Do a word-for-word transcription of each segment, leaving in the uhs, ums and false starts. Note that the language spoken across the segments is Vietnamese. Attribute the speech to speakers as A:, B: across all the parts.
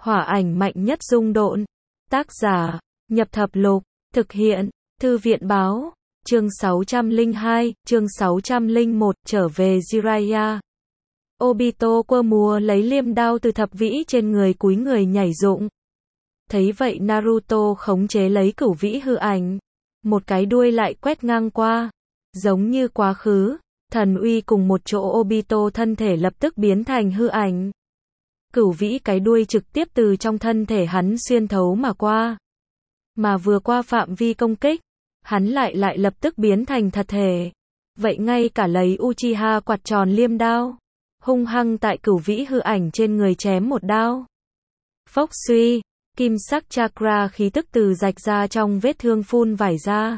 A: Hỏa ảnh mạnh nhất dung độn. Tác giả, Nhập Thập Lục, thực hiện, Thư viện Báo, chương sáu trăm lẻ hai, chương sáu trăm lẻ một, trở về Jiraiya. Obito quơ múa lấy liêm đao từ thập vĩ trên người cúi người nhảy dụng. Thấy vậy Naruto khống chế lấy cửu vĩ hư ảnh. Một cái đuôi lại quét ngang qua. Giống như quá khứ, thần uy cùng một chỗ Obito thân thể lập tức biến thành hư ảnh. Cửu vĩ cái đuôi trực tiếp từ trong thân thể hắn xuyên thấu mà qua. Mà vừa qua phạm vi công kích, hắn lại lại lập tức biến thành thật thể. Vậy ngay cả lấy Uchiha quạt tròn liêm đao, hung hăng tại cửu vĩ hư ảnh trên người chém một đao. Phốc suy, kim sắc chakra khí tức từ rạch ra trong vết thương phun vải ra.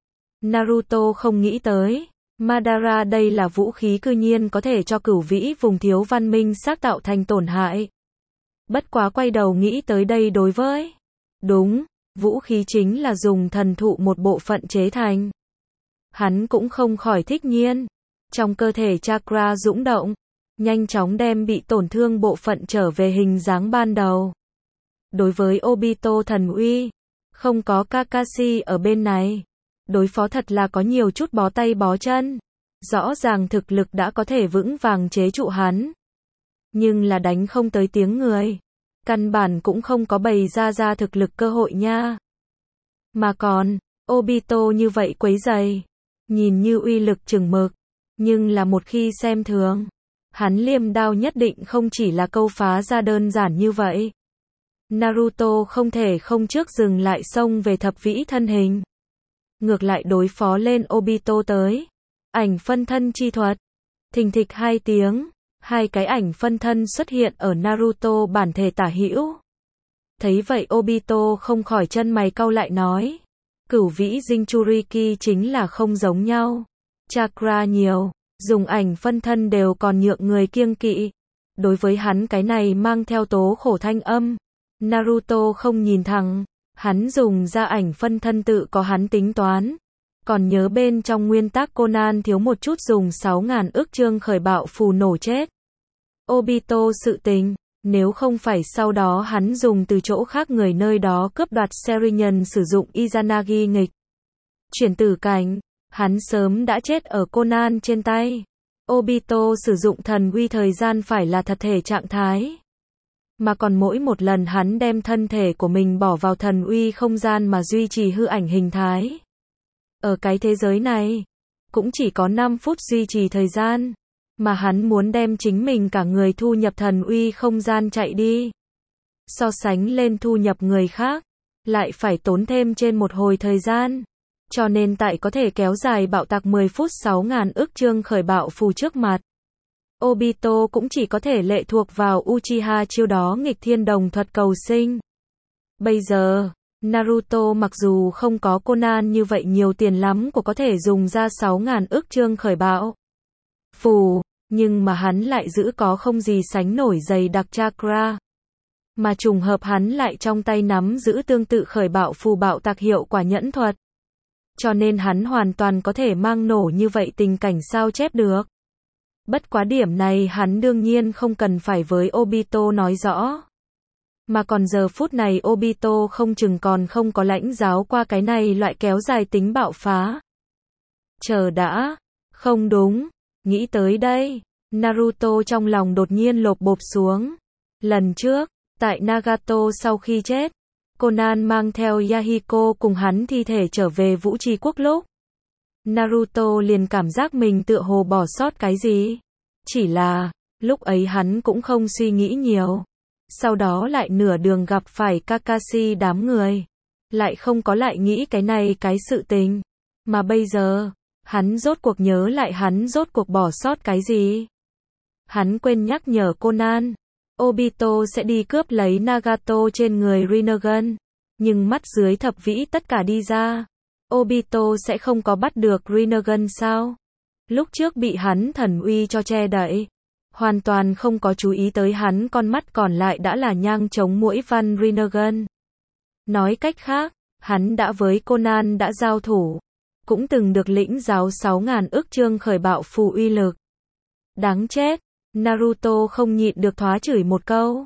A: Naruto không nghĩ tới, Madara đây là vũ khí cư nhiên có thể cho cửu vĩ vùng thiếu văn minh xác tạo thành tổn hại. Bất quá quay đầu nghĩ tới đây đối với. Đúng, vũ khí chính là dùng thần thụ một bộ phận chế thành. Hắn cũng không khỏi thích nhiên. Trong cơ thể chakra dũng động, nhanh chóng đem bị tổn thương bộ phận trở về hình dáng ban đầu. Đối với Obito thần uy, không có Kakashi ở bên này. Đối phó thật là có nhiều chút bó tay bó chân. Rõ ràng thực lực đã có thể vững vàng chế trụ hắn. Nhưng là đánh không tới tiếng người. Căn bản cũng không có bày ra ra thực lực cơ hội nha. Mà còn, Obito như vậy quấy rầy. Nhìn như uy lực chừng mực. Nhưng là một khi xem thường. Hắn liêm đao nhất định không chỉ là câu phá ra đơn giản như vậy. Naruto không thể không trước dừng lại xông về thập vĩ thân hình. Ngược lại đối phó lên Obito tới. Ảnh phân thân chi thuật. Thình thịch hai tiếng. Hai cái ảnh phân thân xuất hiện ở Naruto bản thể tả hữu. Thấy vậy Obito không khỏi chân mày cau lại nói. Cửu vĩ Jinchuriki chính là không giống nhau. Chakra nhiều, dùng ảnh phân thân đều còn nhượng người kiêng kỵ. Đối với hắn cái này mang theo tố khổ thanh âm. Naruto không nhìn thẳng. Hắn dùng ra ảnh phân thân tự có hắn tính toán. Còn nhớ bên trong nguyên tắc Conan thiếu một chút dùng sáu ngàn ức chương khởi bạo phù nổ chết Obito sự tình, nếu không phải sau đó hắn dùng từ chỗ khác người nơi đó cướp đoạt Serinhân sử dụng Izanagi nghịch chuyển tử cảnh, hắn sớm đã chết ở Conan trên tay. Obito sử dụng thần uy thời gian phải là thật thể trạng thái. Mà còn mỗi một lần hắn đem thân thể của mình bỏ vào thần uy không gian mà duy trì hư ảnh hình thái. Ở cái thế giới này, cũng chỉ có năm phút duy trì thời gian, mà hắn muốn đem chính mình cả người thu nhập thần uy không gian chạy đi. So sánh lên thu nhập người khác, lại phải tốn thêm trên một hồi thời gian. Cho nên tại có thể kéo dài bạo tạc mười phút sáu ngàn ức chương khởi bạo phù trước mặt. Obito cũng chỉ có thể lệ thuộc vào Uchiha chiêu đó nghịch thiên đồng thuật cầu sinh. Bây giờ, Naruto mặc dù không có Conan như vậy nhiều tiền lắm của có thể dùng ra sáu ngàn ức chương khởi bạo phù, nhưng mà hắn lại giữ có không gì sánh nổi dày đặc chakra. Mà trùng hợp hắn lại trong tay nắm giữ tương tự khởi bạo phù bạo tạc hiệu quả nhẫn thuật. Cho nên hắn hoàn toàn có thể mang nổ như vậy tình cảnh sao chép được. Bất quá điểm này hắn đương nhiên không cần phải với Obito nói rõ. Mà còn giờ phút này Obito không chừng còn không có lãnh giáo qua cái này loại kéo dài tính bạo phá. Chờ đã, không đúng, nghĩ tới đây, Naruto trong lòng đột nhiên lột bộp xuống. Lần trước, tại Nagato sau khi chết, Conan mang theo Yahiko cùng hắn thi thể trở về Vũ Trì Quốc lúc. Naruto liền cảm giác mình tựa hồ bỏ sót cái gì. Chỉ là, lúc ấy hắn cũng không suy nghĩ nhiều. Sau đó lại nửa đường gặp phải Kakashi đám người. Lại không có lại nghĩ cái này cái sự tình. Mà bây giờ, hắn rốt cuộc nhớ lại hắn rốt cuộc bỏ sót cái gì. Hắn quên nhắc nhở Conan. Obito sẽ đi cướp lấy Nagato trên người Rinnegan. Nhưng mắt dưới thập vĩ tất cả đi ra. Obito sẽ không có bắt được Rinnegan sao? Lúc trước bị hắn thần uy cho che đậy. Hoàn toàn không có chú ý tới hắn con mắt còn lại đã là nhang chống muỗi văn Rinnegan. Nói cách khác, hắn đã với Conan đã giao thủ. Cũng từng được lĩnh giáo sáu ngàn ức chương khởi bạo phù uy lực. Đáng chết, Naruto không nhịn được thoá chửi một câu.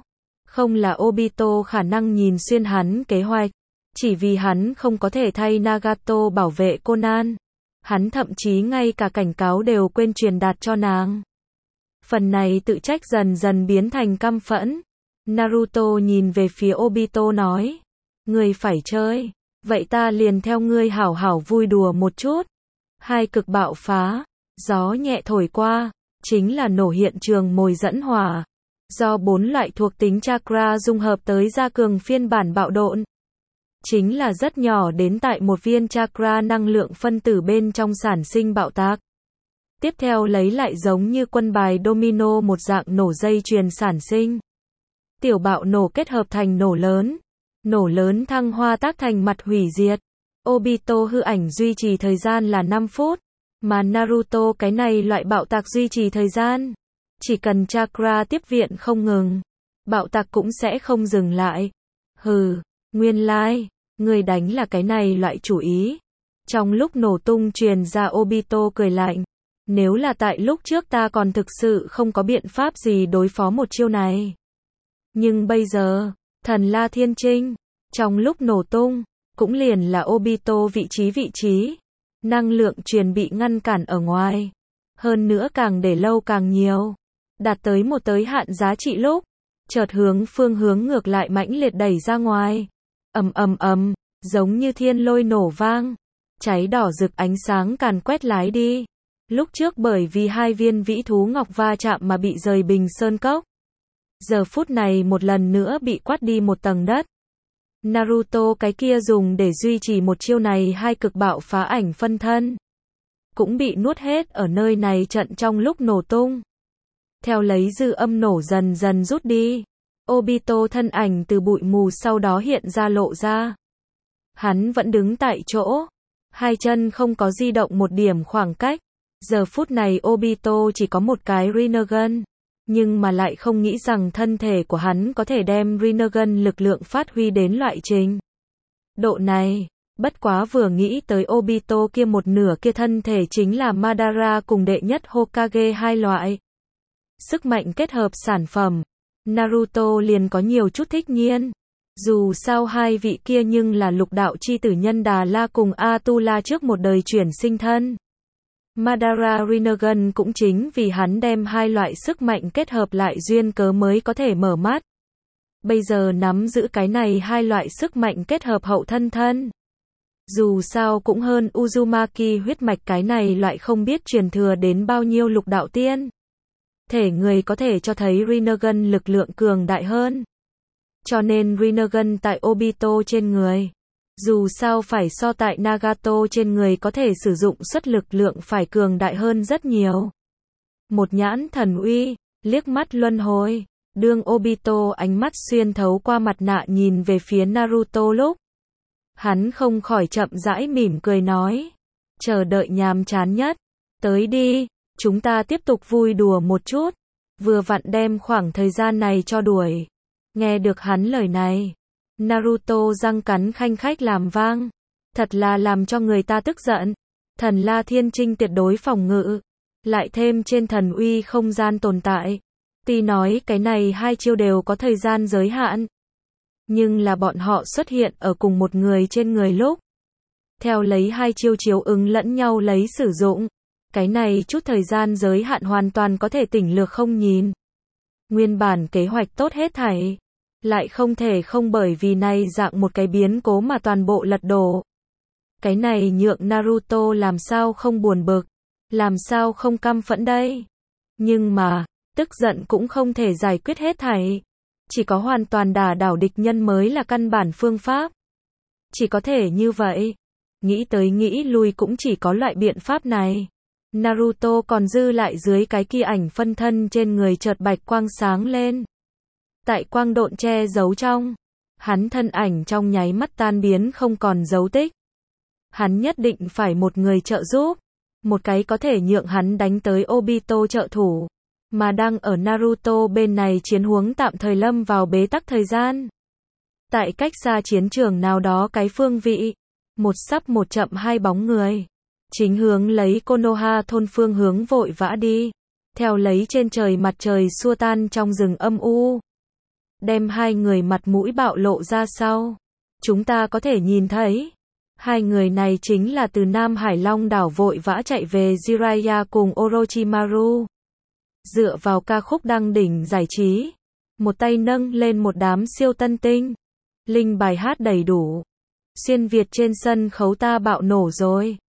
A: Không là Obito khả năng nhìn xuyên hắn kế hoạch, chỉ vì hắn không có thể thay Nagato bảo vệ Conan. Hắn thậm chí ngay cả cảnh cáo đều quên truyền đạt cho nàng. Phần này tự trách dần dần biến thành căm phẫn. Naruto nhìn về phía Obito nói, ngươi phải chơi, vậy ta liền theo ngươi hảo hảo vui đùa một chút. Hai cực bạo phá, gió nhẹ thổi qua, chính là nổ hiện trường mồi dẫn hỏa. Do bốn loại thuộc tính chakra dung hợp tới ra cường phiên bản bạo độn. Chính là rất nhỏ đến tại một viên chakra năng lượng phân tử bên trong sản sinh bạo tạc. Tiếp theo lấy lại giống như quân bài domino một dạng nổ dây chuyền sản sinh. Tiểu bạo nổ kết hợp thành nổ lớn. Nổ lớn thăng hoa tác thành mặt hủy diệt. Obito hư ảnh duy trì thời gian là năm phút. Mà Naruto cái này loại bạo tạc duy trì thời gian. Chỉ cần chakra tiếp viện không ngừng, bạo tạc cũng sẽ không dừng lại. Hừ, nguyên lai, like, người đánh là cái này loại chủ ý. Trong lúc nổ tung truyền ra Obito cười lạnh. Nếu là tại lúc trước ta còn thực sự không có biện pháp gì đối phó một chiêu này. Nhưng bây giờ, thần La Thiên Trinh, trong lúc nổ tung, cũng liền là Obito vị trí vị trí. Năng lượng truyền bị ngăn cản ở ngoài. Hơn nữa càng để lâu càng nhiều. Đạt tới một tới hạn giá trị lúc, chợt hướng phương hướng ngược lại mãnh liệt đẩy ra ngoài. Ầm ầm ầm, giống như thiên lôi nổ vang, cháy đỏ rực ánh sáng càn quét lái đi. Lúc trước bởi vì hai viên vĩ thú ngọc va chạm mà bị rời bình sơn cốc. Giờ phút này một lần nữa bị quát đi một tầng đất. Naruto cái kia dùng để duy trì một chiêu này hai cực bạo phá ảnh phân thân. Cũng bị nuốt hết ở nơi này trận trong lúc nổ tung. Theo lấy dư âm nổ dần dần rút đi. Obito thân ảnh từ bụi mù sau đó hiện ra lộ ra. Hắn vẫn đứng tại chỗ. Hai chân không có di động một điểm khoảng cách. Giờ phút này Obito chỉ có một cái Rinnegan. Nhưng mà lại không nghĩ rằng thân thể của hắn có thể đem Rinnegan lực lượng phát huy đến loại trình độ này. Bất quá vừa nghĩ tới Obito kia một nửa kia thân thể chính là Madara cùng đệ nhất Hokage hai loại. Sức mạnh kết hợp sản phẩm. Naruto liền có nhiều chút thích nhiên. Dù sao hai vị kia nhưng là lục đạo chi tử nhân Đà La cùng Atula trước một đời chuyển sinh thân. Madara Rinnegan cũng chính vì hắn đem hai loại sức mạnh kết hợp lại duyên cớ mới có thể mở mắt. Bây giờ nắm giữ cái này hai loại sức mạnh kết hợp hậu thân thân. Dù sao cũng hơn Uzumaki huyết mạch cái này loại không biết truyền thừa đến bao nhiêu lục đạo tiên. Thể người có thể cho thấy Rinnegan lực lượng cường đại hơn. Cho nên Rinnegan tại Obito trên người. Dù sao phải so tại Nagato trên người có thể sử dụng xuất lực lượng phải cường đại hơn rất nhiều. Một nhãn thần uy, liếc mắt luân hồi. Đương Obito ánh mắt xuyên thấu qua mặt nạ nhìn về phía Naruto lúc. Hắn không khỏi chậm rãi mỉm cười nói. Chờ đợi nhàm chán nhất. Tới đi, chúng ta tiếp tục vui đùa một chút. Vừa vặn đem khoảng thời gian này cho đuổi. Nghe được hắn lời này. Naruto răng cắn khanh khách làm vang. Thật là làm cho người ta tức giận. Thần La Thiên Trinh tuyệt đối phòng ngự. Lại thêm trên thần uy không gian tồn tại. Tuy nói cái này hai chiêu đều có thời gian giới hạn. Nhưng là bọn họ xuất hiện ở cùng một người trên người lúc. Theo lấy hai chiêu chiếu ứng lẫn nhau lấy sử dụng. Cái này chút thời gian giới hạn hoàn toàn có thể tỉnh lược không nhìn. Nguyên bản kế hoạch tốt hết thảy. Lại không thể không bởi vì này dạng một cái biến cố mà toàn bộ lật đổ. Cái này nhượng Naruto làm sao không buồn bực. Làm sao không căm phẫn đây. Nhưng mà, tức giận cũng không thể giải quyết hết thảy. Chỉ có hoàn toàn đả đảo địch nhân mới là căn bản phương pháp. Chỉ có thể như vậy. Nghĩ tới nghĩ lui cũng chỉ có loại biện pháp này. Naruto còn dư lại dưới cái kia ảnh phân thân trên người chợt bạch quang sáng lên. Tại quang độn che giấu trong, hắn thân ảnh trong nháy mắt tan biến không còn dấu tích. Hắn nhất định phải một người trợ giúp, một cái có thể nhượng hắn đánh tới Obito trợ thủ, mà đang ở Naruto bên này chiến huống tạm thời lâm vào bế tắc thời gian. Tại cách xa chiến trường nào đó cái phương vị, một sắp một chậm hai bóng người, chính hướng lấy Konoha thôn phương hướng vội vã đi, theo lấy trên trời mặt trời xua tan trong rừng âm u. đem hai người mặt mũi bạo lộ ra sau. Chúng ta có thể nhìn thấy, hai người này chính là từ Nam Hải Long đảo vội vã chạy về Jiraiya cùng Orochimaru. Dựa vào ca khúc đăng đỉnh giải trí, một tay nâng lên một đám siêu tân tinh. Linh bài hát đầy đủ. Xuyên Việt trên sân khấu ta bạo nổ rồi.